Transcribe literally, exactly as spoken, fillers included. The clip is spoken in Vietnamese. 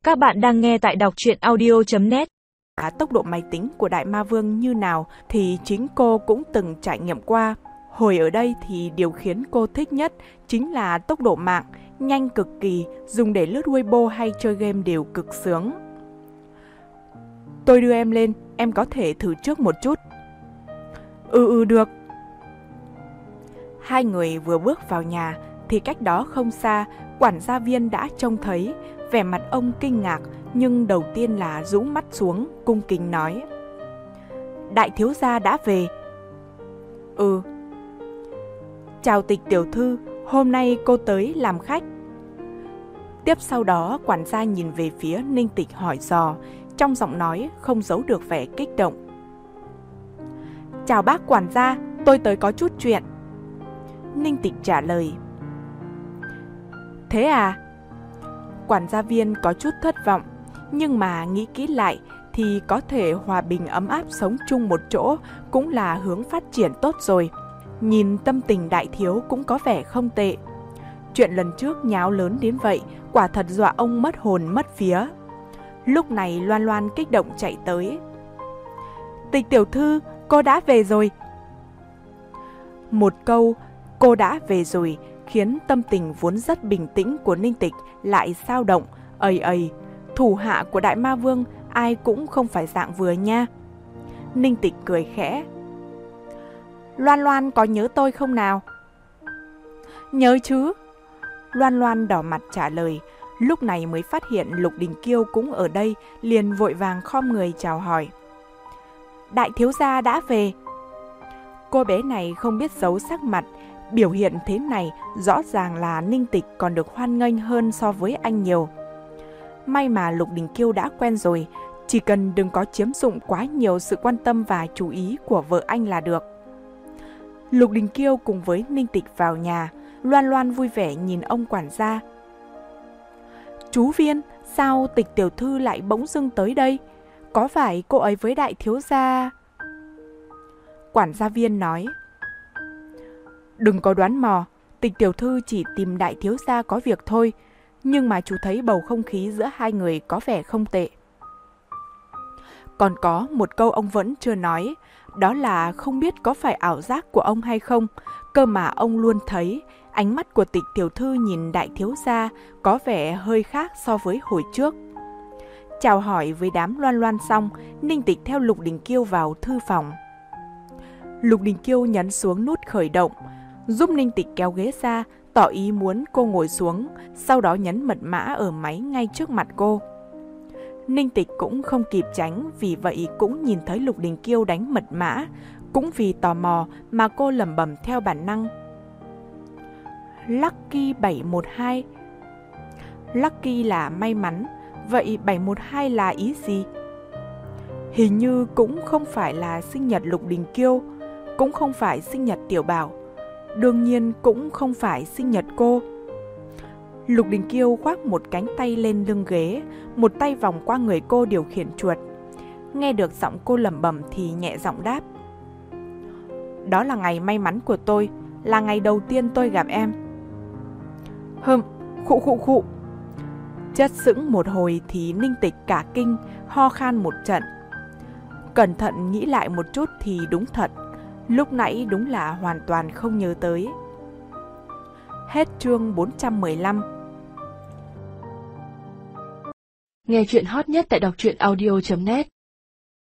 Các bạn đang nghe tại đọc truyện audio chấm net. Tốc độ máy tính của Đại Ma Vương như nào thì chính cô cũng từng trải nghiệm qua. Hồi ở đây thì điều khiến cô thích nhất chính là tốc độ mạng, nhanh cực kỳ, dùng để lướt Weibo hay chơi game đều cực sướng. Tôi đưa em lên, em có thể thử trước một chút. Ừ ừ được. Hai người vừa bước vào nhà thì cách đó không xa, quản gia viên đã trông thấy. Vẻ mặt ông kinh ngạc, nhưng đầu tiên là rũ mắt xuống, cung kính nói: Đại thiếu gia đã về. Ừ. Chào Tịch tiểu thư, hôm nay cô tới làm khách. Tiếp sau đó, quản gia nhìn về phía Ninh Tịch hỏi dò, trong giọng nói không giấu được vẻ kích động. Chào bác quản gia, tôi tới có chút chuyện. Ninh Tịch trả lời. Thế à? Quản gia viên có chút thất vọng, nhưng mà nghĩ kỹ lại thì có thể hòa bình ấm áp sống chung một chỗ cũng là hướng phát triển tốt rồi. Nhìn tâm tình đại thiếu cũng có vẻ không tệ. Chuyện lần trước nháo lớn đến vậy, quả thật dọa ông mất hồn mất vía. Lúc này Loan Loan kích động chạy tới. Tịch tiểu thư, cô đã về rồi. Một câu cô đã về rồi khiến tâm tình vốn rất bình tĩnh của Ninh Tịch lại xao động, ầy ầy, thủ hạ của Đại Ma Vương ai cũng không phải dạng vừa nha. Ninh Tịch cười khẽ. Loan Loan có nhớ tôi không nào? Nhớ chứ. Loan Loan đỏ mặt trả lời, lúc này mới phát hiện Lục Đình Kiêu cũng ở đây, liền vội vàng khom người chào hỏi. Đại thiếu gia đã về. Cô bé này không biết giấu sắc mặt, biểu hiện thế này rõ ràng là Ninh Tịch còn được hoan nghênh hơn so với anh nhiều. May mà Lục Đình Kiêu đã quen rồi, chỉ cần đừng có chiếm dụng quá nhiều sự quan tâm và chú ý của vợ anh là được. Lục Đình Kiêu cùng với Ninh Tịch vào nhà, Loan Loan vui vẻ nhìn ông quản gia. Chú Viên, sao Tịch tiểu thư lại bỗng dưng tới đây? Có phải cô ấy với đại thiếu gia? Quản gia Viên nói. Đừng có đoán mò, Tịch tiểu thư chỉ tìm đại thiếu gia có việc thôi, nhưng mà chú thấy bầu không khí giữa hai người có vẻ không tệ. Còn có một câu ông vẫn chưa nói, đó là không biết có phải ảo giác của ông hay không, cơ mà ông luôn thấy ánh mắt của Tịch tiểu thư nhìn đại thiếu gia có vẻ hơi khác so với hồi trước. Chào hỏi với đám Loan Loan xong, Ninh Tịch theo Lục Đình Kiêu vào thư phòng. Lục Đình Kiêu nhấn xuống nút khởi động, giúp Ninh Tịch kéo ghế ra, tỏ ý muốn cô ngồi xuống, sau đó nhấn mật mã ở máy ngay trước mặt cô. Ninh Tịch cũng không kịp tránh, vì vậy cũng nhìn thấy Lục Đình Kiêu đánh mật mã, cũng vì tò mò mà cô lẩm bẩm theo bản năng. Lucky bảy một hai. Lucky là may mắn, vậy bảy một hai là ý gì? Hình như cũng không phải là sinh nhật Lục Đình Kiêu, cũng không phải sinh nhật Tiểu Bảo, đương nhiên cũng không phải sinh nhật cô. Lục Đình Kiêu khoác một cánh tay lên lưng ghế, một tay vòng qua người cô điều khiển chuột. Nghe được giọng cô lẩm bẩm thì nhẹ giọng đáp. Đó là ngày may mắn của tôi, là ngày đầu tiên tôi gặp em. Hừm, khụ khụ khụ. Chất sững một hồi thì Ninh Tịch cả kinh, ho khan một trận. Cẩn thận nghĩ lại một chút thì đúng thật, lúc nãy đúng là hoàn toàn không nhớ tới. Hết chương bốn trăm mười lăm. Nghe chuyện hot nhất tại đọc truyện audio chấm net.